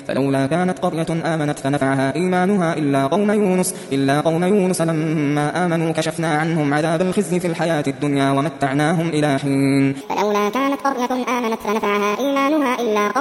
فلولا كانت قرية آمنت فنفعها إيمانها إلا قوم يونس لما آمنوا كشفنا عنهم عذاب الخزي في الحياة الدنيا ومتعناهم إلى حين. فلولا كانت قرية آمنت فنفعها إيمانها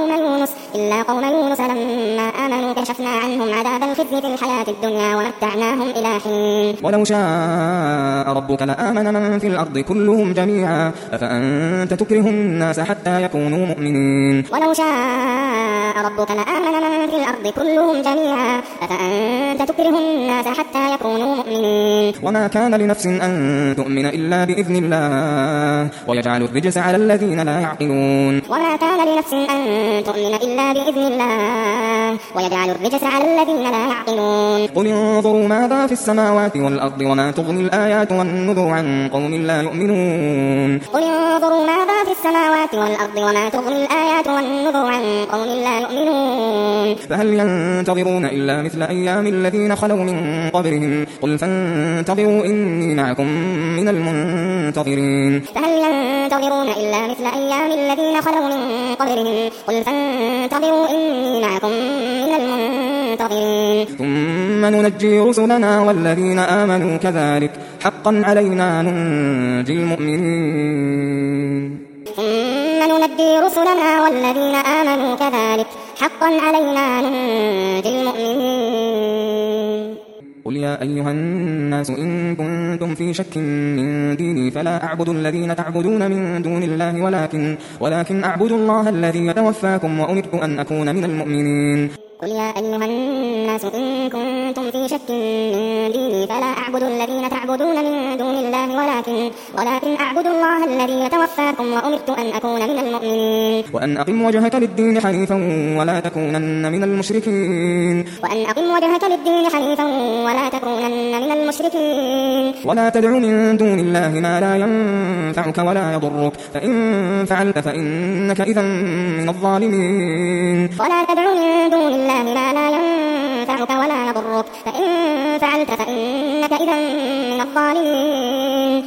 إلا قوم يونس لما آمنوا كشفنا عنهم عذاب الخزي في الحياة الدنيا ومتعناهم إلى حين. ولو شاء ربك لآمن من في الأرض كلهم جميعا أفأنت تكره الناس حتى يكونوا مؤمنين. ولو شاء ربك لآمن من في الأرض كلهم جميعا أفأنت تكره الناس حتى يكونوا مؤمنين. وما كان لنفس أن تؤمن إلا بإذن الله ويجعل الرجس على الذين لا يعقلون. وما كان لنفس أن تؤمن إلا بإذن الله ويجعل الرجس على الذين لا يعقلون. قل انظروا ماذا في السماوات والأرض وما تغني الآيات والنذر عن قوم لا يؤمنون. قل انظروا ماذا في السماوات والأرض وما تغني الآيات والنذر عن قوم لا يؤمنون. فهل ينتظرون إلا مثل أيام الذين خلوا من قبلهم قل فانتظروا إني معكم من المنتظرين. فهل ينتظرون إلا مثل أيام الذين خلوا من قبلهم قل فانتظروا إني معكم من المنتظرين. ثم ننجي رسلنا والذين آمنوا كذلك حقا علينا ننجي المؤمنين. ثم ننجي رسلنا والذين آمنوا كذلك حقا علينا ننجي المؤمنين. قل يا أيها الناس إن كنتم في شك من ديني فلا أعبد الذين تعبدون من دون الله ولكن أعبد الله الذي يتوفاكم وأمرت أن أكون من المؤمنين. قل يا أيها الناس إن كنتم في شك من ديني فلا أعبد الذين تعبدون من دون الله ولكن أعبد الله الذي يتوفاكم وأمرت أن أكون من المؤمنين. وأن أقم وجهك للدين حنيفا ولا تكونن من المشركين. ولا تدع من دون الله ما لا ينفعك ولا يضرك فإن فعلت فإنك إذا من الظالمين. ولا تدع من دون الله ما لا ينفعك ولا يضرك فإن فعلت فإنك إذا من الظالمين.